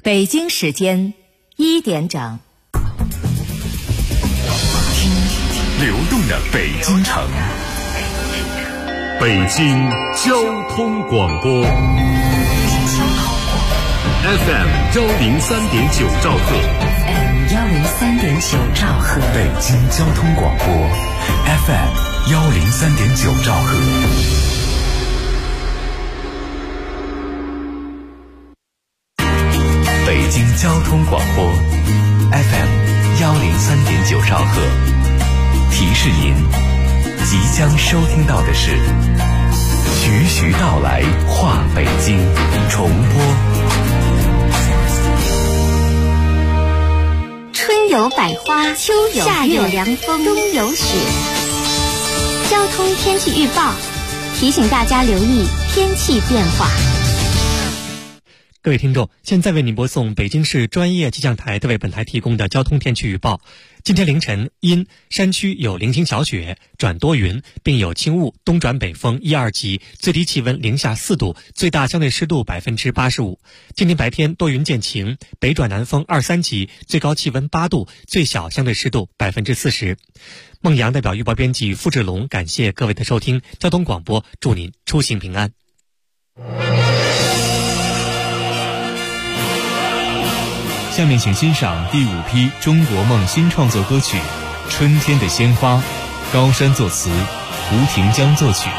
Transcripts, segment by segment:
北京时间1点整。 听流动的北京城，北京交通广播 FM103.9兆赫 103.9兆赫， 北京交通广播 FM103.9兆赫。北京交通广播 FM103.9兆赫，提示您，即将收听到的是徐徐道来话北京重播。 春有百花，秋有夏有凉风，冬有雪。交通天气预报提醒大家留意天气变化。 各位听众，现在为您播送北京市专业气象台为本台提供的交通天气预报。今天凌晨因山区有零星小雪转多云，并有轻雾，东转北风1、2级，最低气温零下4度，最大相对湿度85%。今天白天多云见晴，北转南风2、3级，最高气温8度，最小相对湿度40%。孟阳代表预报编辑付志龙，感谢各位的收听。交通广播祝您出行平安。 下面请欣赏第5批中国梦新创作歌曲《春天的鲜花》，高山作词，胡廷江作曲。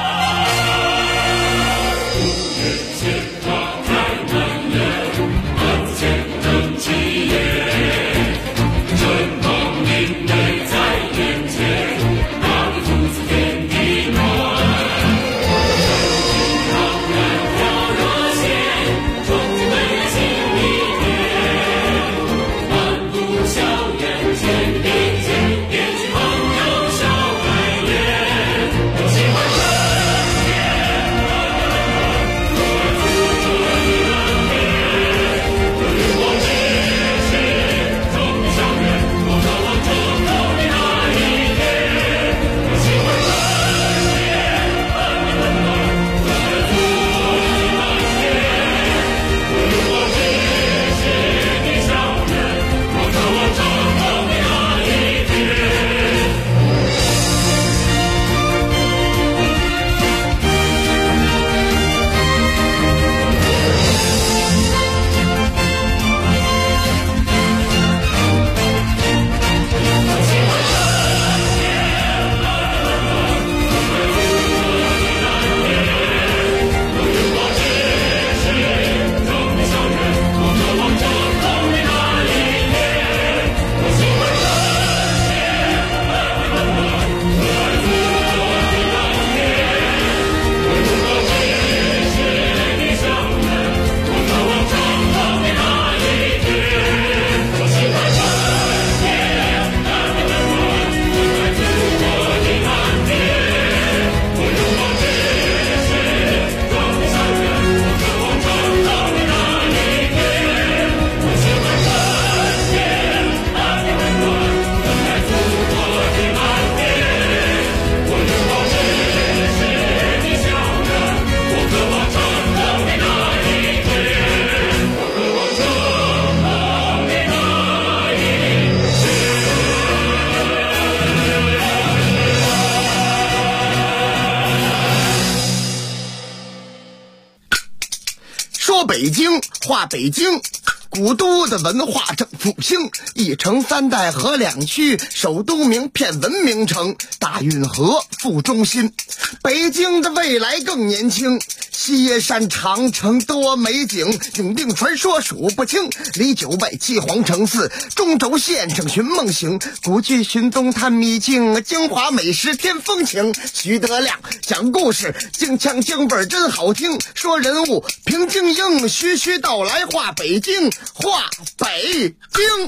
北京话北京，古都的文化正复兴，一城三代合两区，首都名片文明城，大运河副中心。北京的未来更年轻，西山长城多美景，永定传说数不清，离9拜七皇城寺，中轴线上寻梦行，古剧寻踪探秘境，京华美食添风情。徐德亮讲故事，京腔京味真好听，说人物平静应，徐徐道来话北京，话北京。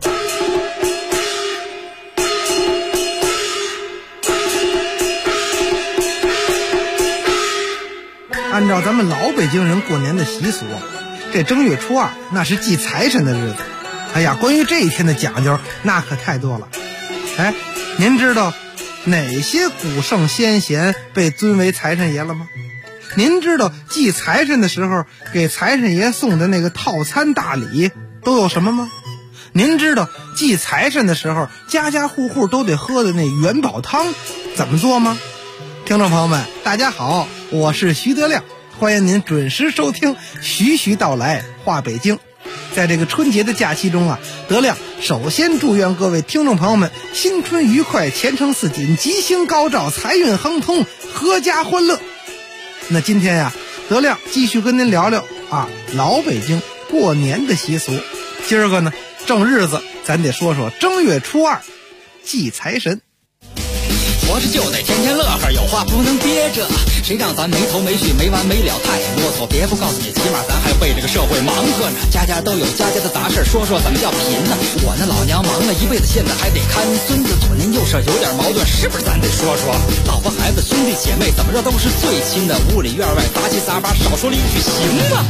按照咱们老北京人过年的习俗，这正月初2那是祭财神的日子。哎呀，关于这一天的讲究那可太多了。哎，您知道哪些古圣先贤被尊为财神爷了吗？ 您知道祭财神的时候给财神爷送的那个套餐大礼都有什么吗？您知道祭财神的时候家家户户都得喝的那元宝汤怎么做吗？听众朋友们，大家好，我是徐德亮，欢迎您准时收听徐徐道来话北京。在这个春节的假期中啊，德亮首先祝愿各位听众朋友们新春愉快，前程似锦，吉星高照，财运亨通，阖家欢乐。那今天呀，德亮继续跟您聊聊老北京过年的习俗。今儿个呢正日子，咱得说说正月初二祭财神。 活着就得天天乐呵，有话不能憋着，谁让咱没头没绪没完没了太啰嗦。别不告诉你，起码咱还为这个社会忙活呢。家家都有家家的杂事，说说怎么叫贫呢？我那老娘忙了一辈子，现在还得看孙子，左邻右舍有点矛盾，是不是咱得说说？老婆孩子兄弟姐妹怎么着都是最亲的，屋里院外杂七杂八，少说了一句行吗？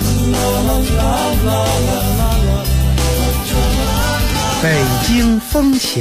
北京风情。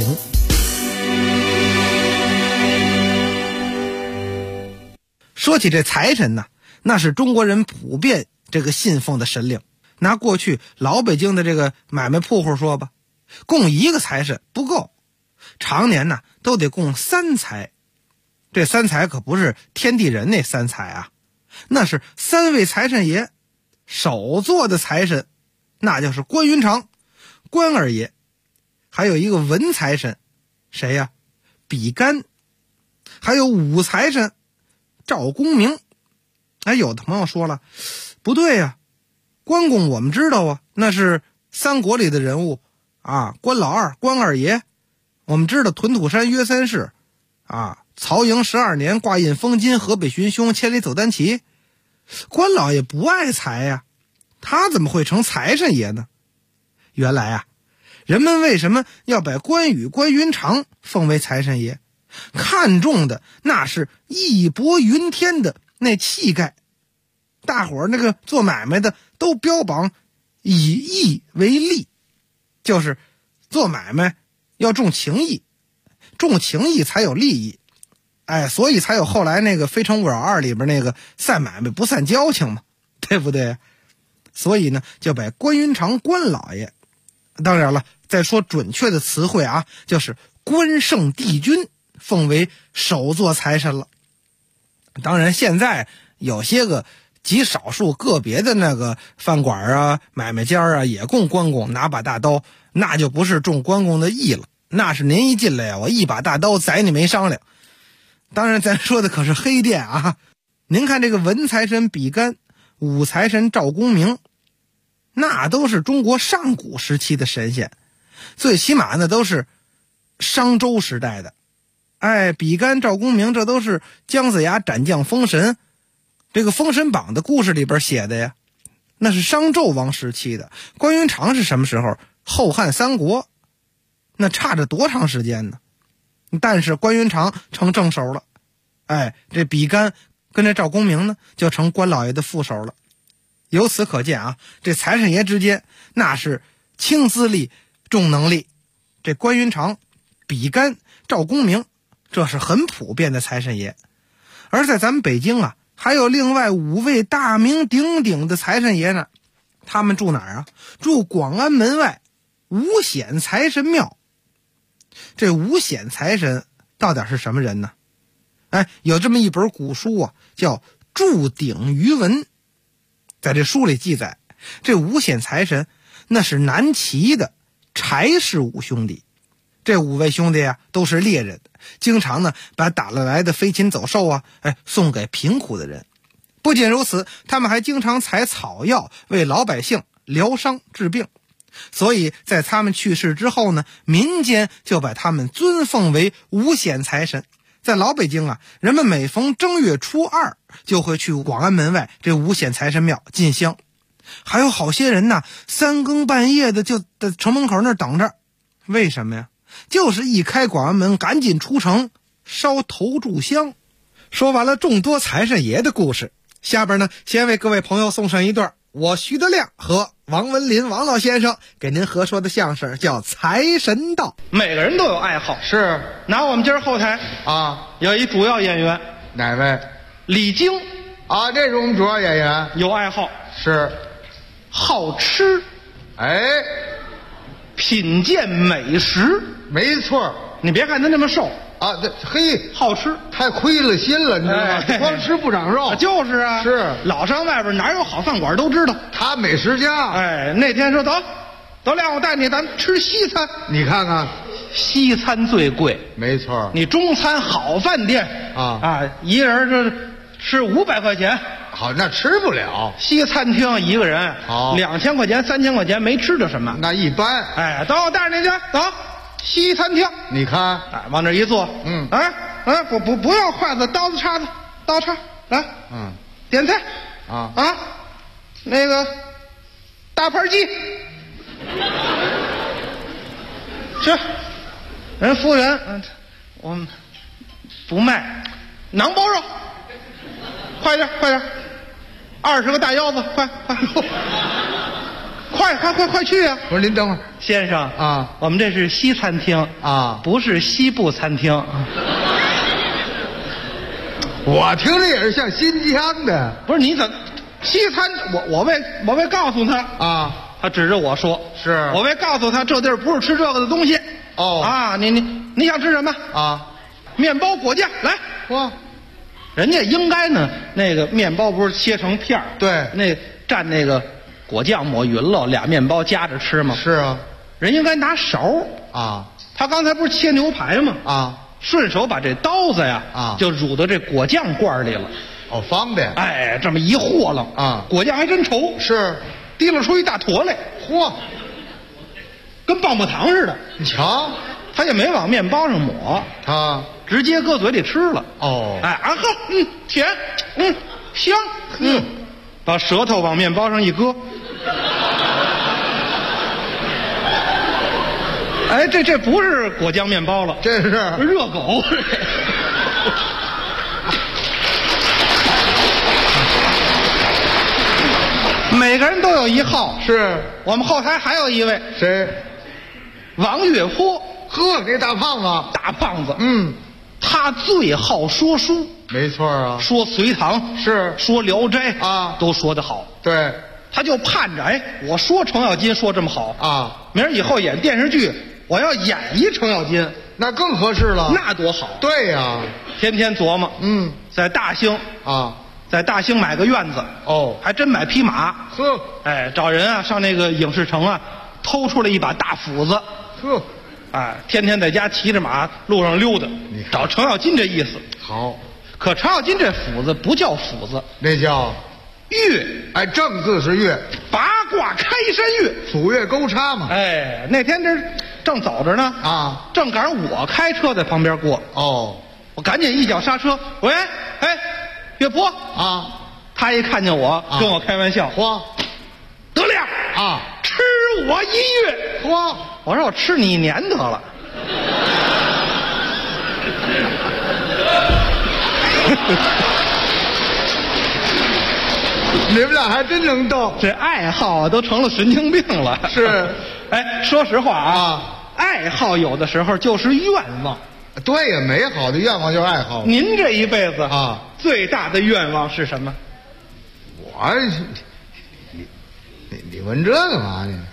说起这财神呢，那是中国人普遍这个信奉的神灵。拿过去老北京的这个买卖铺户说吧，供一个财神不够，常年呢都得供三财。这三财可不是天地人那三财啊，那是三位财神爷。首座的财神那就是关云长关二爷，还有一个文财神谁呀？比干，还有武财神赵公明。有的朋友说了，不对呀，关公我们知道啊，那是三国里的人物关老二关二爷，我们知道屯土山约三世曹营12年挂印封金，河北寻凶，千里走单骑。关老爷不爱财呀，他怎么会成财神爷呢？原来人们为什么要把关羽关云长奉为财神爷？看重的那是义薄云天的那气概。大伙儿那个做买卖的都标榜以义为利，就是做买卖要重情义，重情义才有利益。所以才有后来那个《非诚勿扰2》里边那个散买卖不散交情嘛，对不对？所以呢就把关云长关老爷，当然了再说准确的词汇就是关圣帝君奉为首座财神了。当然现在有些个极少数个别的那个饭馆买卖家也供关公拿把大刀，那就不是重关公的义了，那是您一进来我一把大刀宰你没商量。当然咱说的可是黑店您看这个文财神比干，武财神赵公明，那都是中国上古时期的神仙，最起码呢都是商周时代的。比干赵公明这都是姜子牙斩将封神，这个封神榜的故事里边写的呀，那是商纣王时期的。关云长是什么时候？后汉三国，那差着多长时间呢？但是关云长成正手了，这比干跟这赵公明呢就成关老爷的副手了。由此可见这财神爷之间那是轻资历重能力。这关云长比干赵公明这是很普遍的财神爷。而在咱们北京还有另外5位大名鼎鼎的财神爷呢。他们住哪儿住广安门外五显财神庙。这五显财神到底是什么人呢？有这么一本古书叫《铸鼎余文》。在这书里记载，这五显财神那是南齐的柴氏五兄弟。这5位兄弟都是猎人，经常呢把打了来的飞禽走兽送给贫苦的人。不仅如此，他们还经常采草药为老百姓疗伤治病。所以在他们去世之后呢，民间就把他们尊奉为五显财神。在老北京人们每逢正月初2就会去广安门外这五显财神庙进香。还有好些人3更半夜的就在城门口那儿等着。为什么呀？就是一开广安门赶紧出城烧头炷香。说完了众多财神爷的故事，下边呢先为各位朋友送上一段我徐德亮和王文林王老先生给您合说的相声，叫《财神到》。每个人都有爱好，是拿我们今儿后台有一主要演员， 哪位？ 李菁啊，这是我们主要演员。 有爱好， 是， 好吃， 哎， 品鉴美食。 没错。 你别看他那么瘦啊，这嘿， 好吃， 太亏了心了，你知道吗？ 哎光吃不长肉。 就是啊， 是老上外边哪有好饭馆都知道。 他美食家。 哎，那天说走亮，我带你咱们吃西餐。 你看看， 西餐最贵， 没错。 你中餐好饭店一个人这吃500块钱， 好，那吃不了。 西餐厅一个人好 2000块钱、3000块钱没吃着什么。 那一般。 哎，等我带着你去，走，西餐厅。 你看， 哎，往这一坐，不要筷子、刀子、叉子，刀叉来，点菜那个大盘鸡。去，人服务员，我们不卖，馕包肉，快点，20个大腰子，快去呀！ 我说您等会儿， 先生啊， 我们这是西餐厅啊， 不是西部餐厅。 我听着也是像新疆的。 不是你怎么西餐？我为告诉他啊。 他指着我说：“ 是我为告诉他，这地儿不是吃这个的东西。” 哦啊，你想吃什么啊？ 面包果酱来。 哇， 人家应该呢，那个面包不是切成片儿， 对， 那蘸那个果酱抹匀了，俩面包夹着吃吗？ 是啊， 人应该拿勺啊。 他刚才不是切牛排吗？ 啊， 顺手把这刀子呀就入到这果酱罐里了。 哦，方便。 哎，这么一和楞啊， 果酱还真稠。 是。 提了出一大坨来， 嚯， 跟棒棒糖似的。 你瞧， 他也没往面包上抹，直接搁嘴里吃了。 哦， 哎啊呵，甜，香，把舌头往面包上一搁。哎，这不是果酱面包了， 这是热狗。每个人都有一号， 是我们后台还有一位， 谁？ 王月波。 呵，那大胖子， 大胖子，他最好说书， 没错啊， 说隋唐是， 说聊斋啊， 都说得好。 对， 他就盼着，我说程咬金说这么好啊，明儿以后演电视剧，我要演一程咬金， 那更合适了， 那多好。 对呀， 天天琢磨，在大兴啊。 在大兴买个院子哦， 还真买匹马。 呵， 哎，找人上那个影视城偷出来一把大斧子。 呵， 哎，天天在家骑着马路上溜达，找程咬金这意思。 好， 可程咬金这斧子不叫斧子， 那叫月。 哎，正字是月， 八卦开山月， 斧钺钩叉嘛。 哎，那天这正走着呢啊， 正赶上我开车在旁边过。 哦， 我赶紧一脚刹车，喂，哎。岳波啊， 他一看见我，跟我开玩笑，得亮啊， 吃我1月，我说我吃你1年得了。 你们俩还真能斗， 这爱好都成了神经病了。 是， 哎，说实话爱好有的时候就是愿望。 对呀，美好的愿望就是爱好。 您这一辈子最大的愿望是什么？ 我，你问这干嘛呢？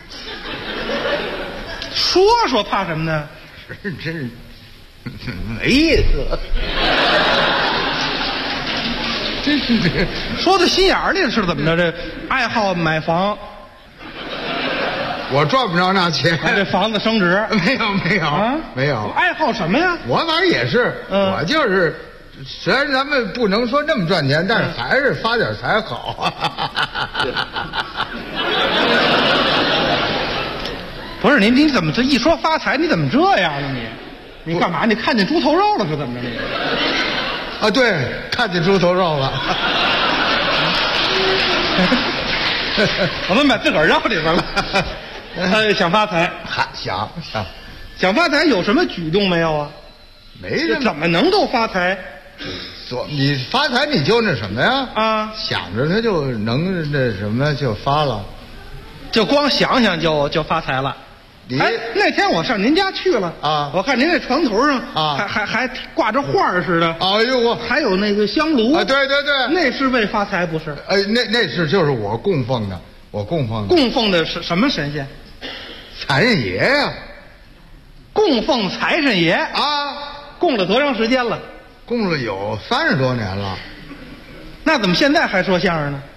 说说怕什么呢？ 真是没意思。真是说到心眼里是怎么着？这爱好买房。 我赚不着那钱， 这房子升值没有， 爱好什么呀？ 我反正也是，我就是，虽然咱们不能说那么赚钱，但是还是发点财好。 不是你怎么这一说发财，你怎么这样呢？你干嘛？你看见猪头肉了是怎么着？你啊，对，看见猪头肉了。 我们把自个儿绕里边了。想发财， 想发财有什么举动没有啊？ 没什么。 怎么能够发财？ 你发财你就那什么呀？ 啊， 想着他就能那什么就发了， 就光想想就发财了。 哎，那天我上您家去了啊， 我看您那床头上啊， 还挂着画似的。 哎呦我， 还有那个香炉啊，对对对， 那是为发财不是？ 那是就是我供奉的， 供奉的是什么神仙？ 财神爷呀。 供奉财神爷啊， 供了多长时间了？ 供了有30多年了。 那怎么现在还说相声呢？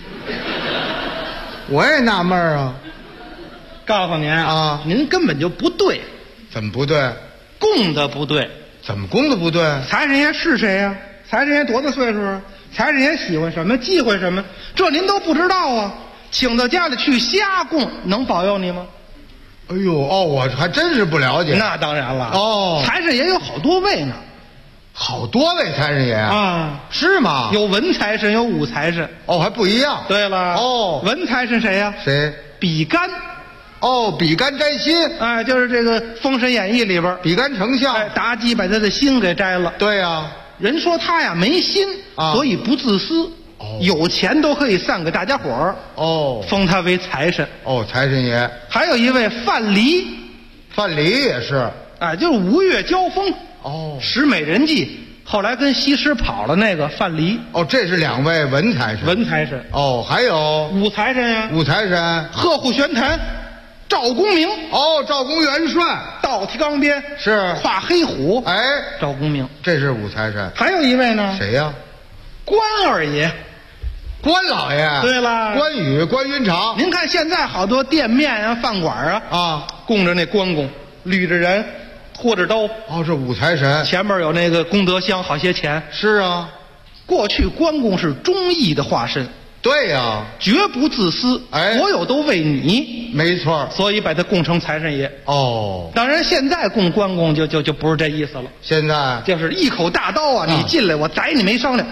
我也纳闷啊。 告诉您啊，您根本就不对。 怎么不对？ 供的不对。 怎么供的不对？ 财神爷是谁呀？财神爷多大岁数啊？财神爷喜欢什么？忌讳什么？这您都不知道啊！请到家里去瞎供，能保佑你吗？ 哎呦我还真是不了解。 那当然了。财神爷有好多位呢。 好多位财神爷啊？ 是吗？ 有文财神，有武财神。 还不一样。 对了。文财神谁呀？ 谁？ 比干。 比干摘心。 就是这个《封神演义》里边， 比干丞相。 妲己把他的心给摘了。 对呀。 人说他呀没心，所以不自私。有钱都可以散给大家伙儿。封他为财神。 财神爷。 还有一位范蠡。 范蠡也是。 就是吴越交锋。使美人计，后来跟西施跑了那个范蠡。 这是2位文财神。 文财神。 还有武财神呀。 武财神。 贺护玄坛。赵公明。 赵公元帅。 倒提钢鞭。 是。 跨黑虎。赵公明。 这是武财神。 还有一位呢。 谁呀？ 关二爷。 关老爷。 对了。 关羽、关云长。 您看现在好多店面啊、饭馆啊，供着那关公，捋着人，拖着刀。 这武财神。 前面有那个功德箱，好些钱。 是啊。 过去关公是忠义的化身。 对呀。 绝不自私。所有都为你。 没错。 所以把他供成财神爷。当然现在供关公就不是这意思了。 现在就是一口大刀啊，你进来我宰你没商量。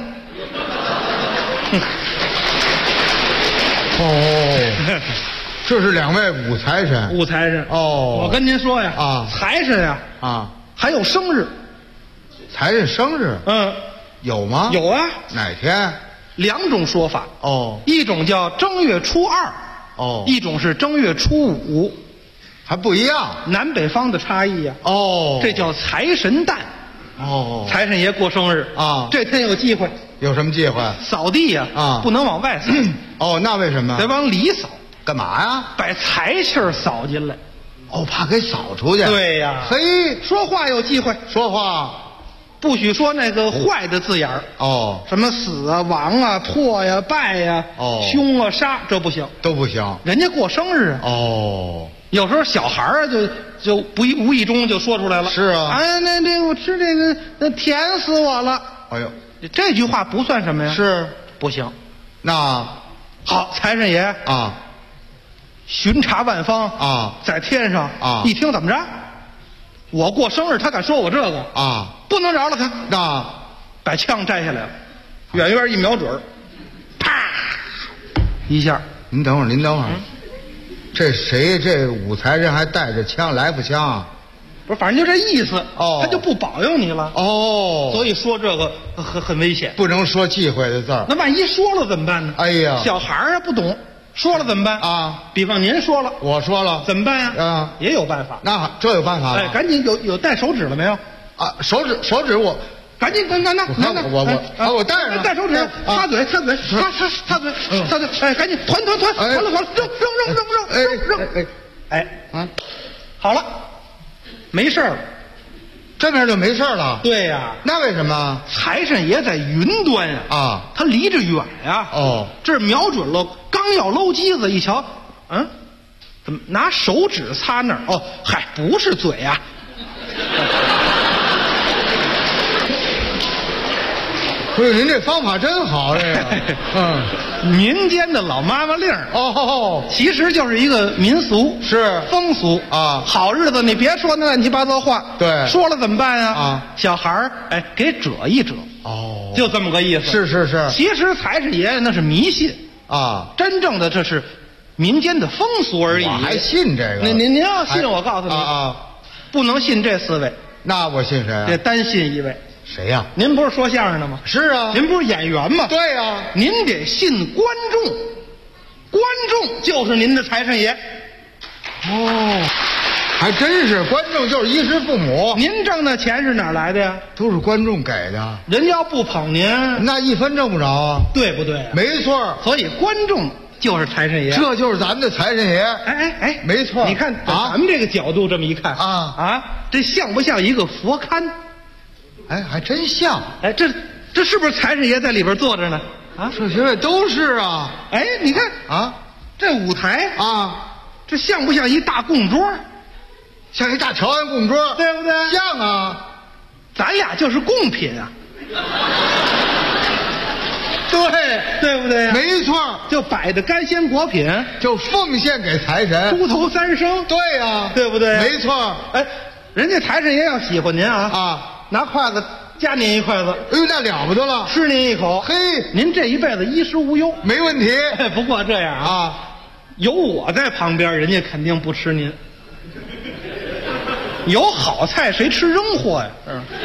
这是2位武财神。 武财神。我跟您说呀，财神呀，还有生日。 财神生日？有吗？ 有啊。 哪天 ？2种说法。一种叫正月初2。一种是正月初5。 还不一样。 南北方的差异呀。这叫财神诞。财神爷过生日这天有忌讳。 有什么忌讳？ 扫地呀不能往外扫。 那为什么？ 得往里扫。 干嘛呀？ 把财气儿扫进来。 怕给扫出去。 对呀。 嘿， 说话有忌讳。 说话不许说那个坏的字眼儿。 什么死啊、亡啊、破呀、败呀、凶啊、杀，这不行。 都不行。 人家过生日啊。有时候小孩儿就无意中就说出来了。 是啊。 那我吃这个，那甜死我了。这句话不算什么呀？ 是不行。 那好，财神爷巡查万方在天上一听怎么着？我过生日，他敢说我这个不能饶了他。 那把枪摘下来了，远远一瞄准，啪一下。 您等会儿。这谁？这武财神还带着枪，来福枪？ 不是，反正就这意思。他就不保佑你了。所以说这个很危险， 不能说忌讳的字儿。 那万一说了怎么办呢？小孩儿不懂，说了怎么办比方您说了， 我说了， 怎么办呀？也有办法。 那这有办法了。 赶紧有带手指了没有？ 手指我赶紧那我带上， 带手指，擦嘴，擦嘴，擦嘴，赶紧团了，扔，好了，没事了， 这边就没事了。 对呀。 那为什么？ 财神爷在云端呀。他离着远呀。这瞄准了，刚要搂机子，一瞧，怎么拿手指擦那儿？不是嘴呀。 不是，您这方法真好，这个。 民间的老妈妈令其实就是一个民俗， 是风俗好日子你别说那乱七八糟话， 对， 说了怎么办呀？小孩儿给折一折，就这么个意思。 是。 其实财神爷那是迷信真正的这是民间的风俗而已。 我还信这个？ 您要信，我告诉你不能信这4位。 那我信谁？ 得单信1位。 谁呀？ 您不是说相声的吗？ 是啊。 您不是演员吗？ 对呀。 您得信观众，观众就是您的财神爷。 还真是，观众就是衣食父母。 您挣的钱是哪儿来的呀？ 都是观众给的， 人家要不捧您， 那一分挣不着啊， 对不对？ 没错。 所以观众就是财神爷， 这就是咱们的财神爷。 哎， 没错。 你看咱们这个角度这么一看这像不像一个佛龛？ 哎，还真像。 哎，这是不是财神爷在里边坐着呢？ 这些位都是啊。 哎，你看这舞台这像不像一大供桌？ 像一大条案供桌， 对不对？ 像啊， 咱俩就是贡品啊。对不对呀？ 没错， 就摆的干鲜果品， 就奉献给财神。 猪头三牲， 对呀， 对不对？ 没错。 哎，人家财神爷要喜欢您拿筷子夹您一筷子， 哎呦，那了不得了， 吃您一口， 嘿， 您这一辈子衣食无忧， 没问题。 不过这样有我在旁边，人家肯定不吃您。有好菜谁吃扔货呀？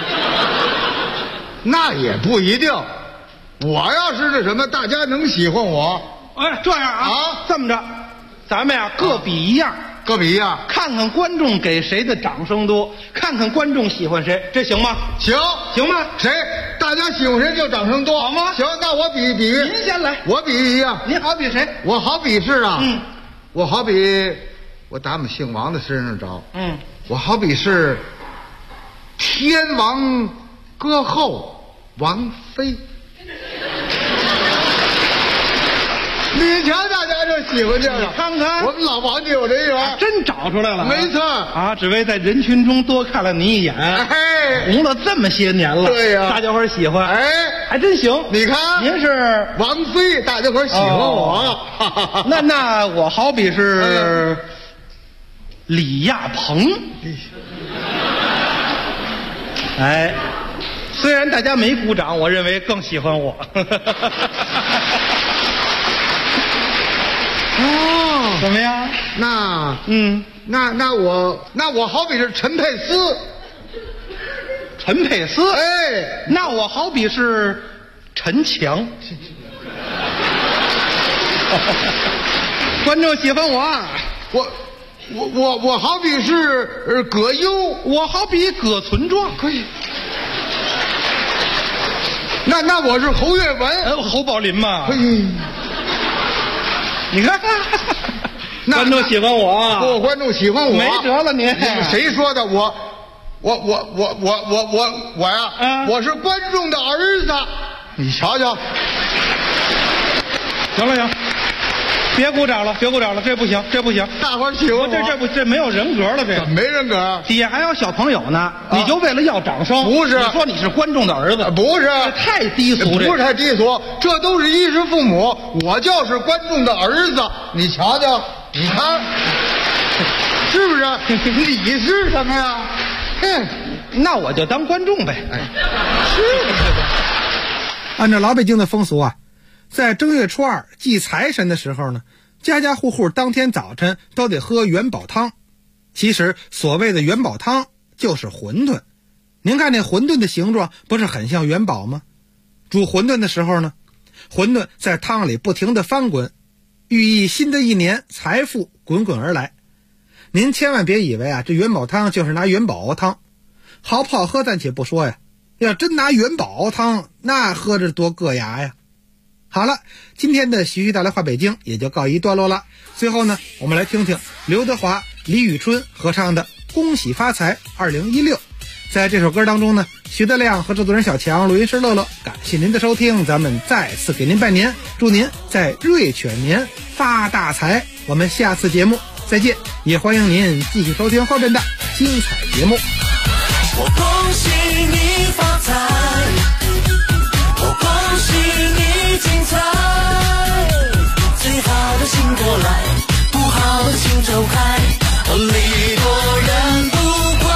那也不一定。我要是这什么，大家能喜欢我。 哎，这样这么着，咱们呀各比一样，看看观众给谁的掌声多，看看观众喜欢谁，这行吗？行吗？ 谁？大家喜欢谁就掌声多， 好吗？ 行，那我比。 您先来， 我比一样。 您好比谁？ 我好比是我好比我打我们姓王的身上找。我好比是天王歌后王菲。你瞧，大家就喜欢这个。 你看看， 我们老王就有人缘， 真找出来了。 没错只为在人群中多看了你一眼，红了这么些年了。 对呀， 大家伙喜欢，还真行。 你看， 您是王菲，大家伙喜欢我。 那我好比是李亚鹏。哎，虽然大家没鼓掌，我认为更喜欢我。怎么样？ 那我好比是陈佩斯。 陈佩斯？那我好比是陈强。观众喜欢我好比是葛优， 我好比葛存壮。 可以。那我是侯月文， 侯宝林嘛。 你看， 观众喜欢我， 观众喜欢我， 没辙了您。 谁说的？我呀，我是观众的儿子。你瞧瞧。 行，别鼓掌了，这不行， 大伙儿喜欢我， 这没有人格了，这怎么没人格？ 底下还有小朋友呢，你就为了要掌声？ 不是， 你说你是观众的儿子？ 不是， 太低俗， 不是太低俗，这都是衣食父母，我就是观众的儿子。你瞧瞧，你看，是不是？你是什么呀？ 那我就当观众呗。 是。 按照老北京的风俗在正月初二祭财神的时候呢，家家户户当天早晨都得喝元宝汤。其实所谓的元宝汤就是馄饨。您看这馄饨的形状不是很像元宝吗？煮馄饨的时候呢，馄饨在汤里不停地翻滚，寓意新的一年财富滚滚而来。您千万别以为这元宝汤就是拿元宝熬汤，好不好喝暂且不说呀，要真拿元宝熬汤，那喝着多硌牙呀。好了，今天的徐徐带来话北京也就告一段落了。最后呢，我们来听听刘德华、李宇春合唱的《恭喜发财2016》。在这首歌当中呢，徐德亮和制作人小强、录音师乐乐，感谢您的收听，咱们再次给您拜年，祝您在瑞犬年发大财。我们下次节目再见，也欢迎您继续收听后边的精彩节目。 我恭喜你发财，我恭喜你精彩，最好的请过来，不好的请走开，礼多人不怪。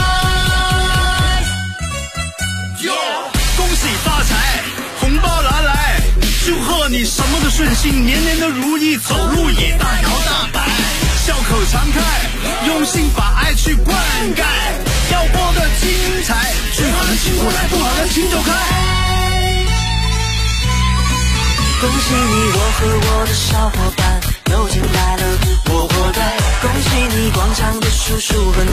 恭喜发财，红包拿来，祝贺你什么都顺心，年年都如意，走路也大摇大摆，笑口常开，用心把爱去灌溉，要过得精彩，最好的请过来，不好的请走开。 恭喜你，我和我的小伙伴又进来了，我活该。恭喜你，广场的叔叔和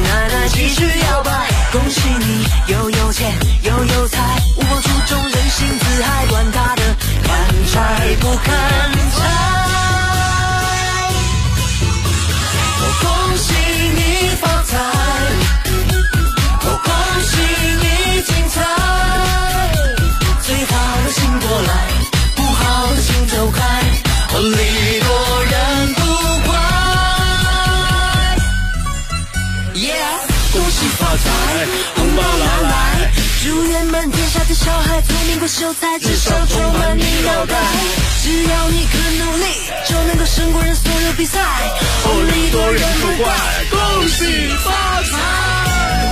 礼多人不怪。恭喜发财，红包拿来，祝愿满天下的小孩聪明过秀才，智商充满你脑袋。只要你肯努力，就能够胜过人所有比赛。礼多人不怪，恭喜发财。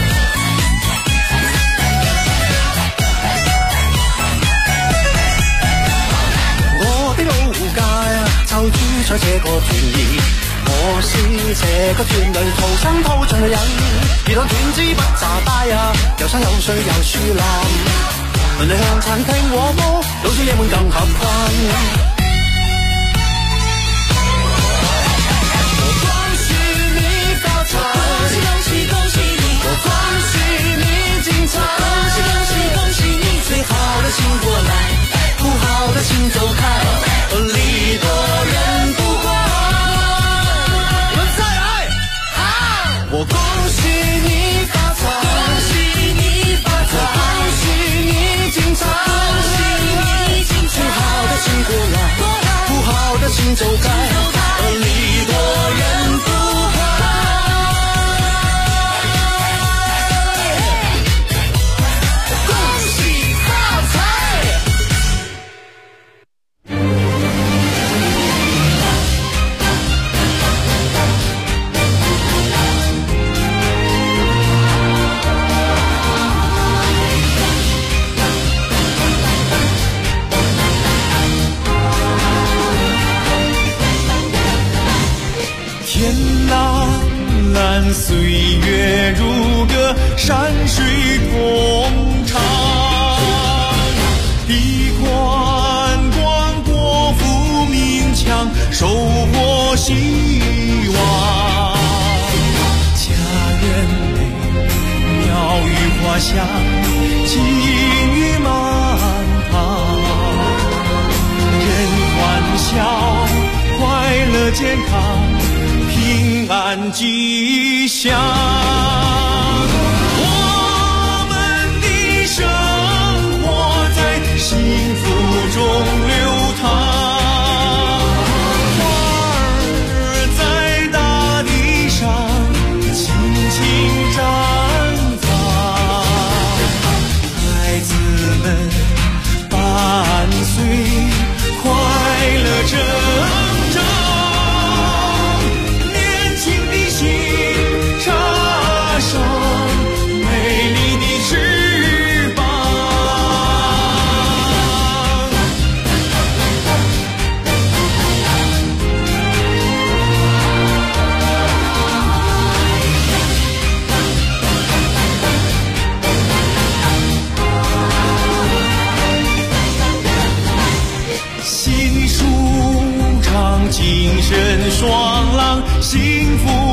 我的老街就住在這個團兒。我是這個團裏土生土長嘅人，而當團支不炸帶啊，又山又水又樹林，鄰里向餐廳和睦，老少爺們更合群。恭喜你發財，恭喜恭喜你，恭喜你精彩，恭喜恭喜恭喜你，最好的請過來，不好的請走開，禮多人不怪。我恭喜你發財，恭喜你發財，恭喜你精彩，恭喜你精彩，最好的請過來，不好的請走開，禮多人不怪。恭喜發財。岁月如歌，山水同唱，地宽广，国富民强，收获希望。家园内，鸟语花香，金玉满堂，人欢笑，快乐健康，平安吉祥。我们的生活在幸福中流淌，花儿在大地上轻轻绽放，孩子们伴随快乐成长。精神爽朗，幸福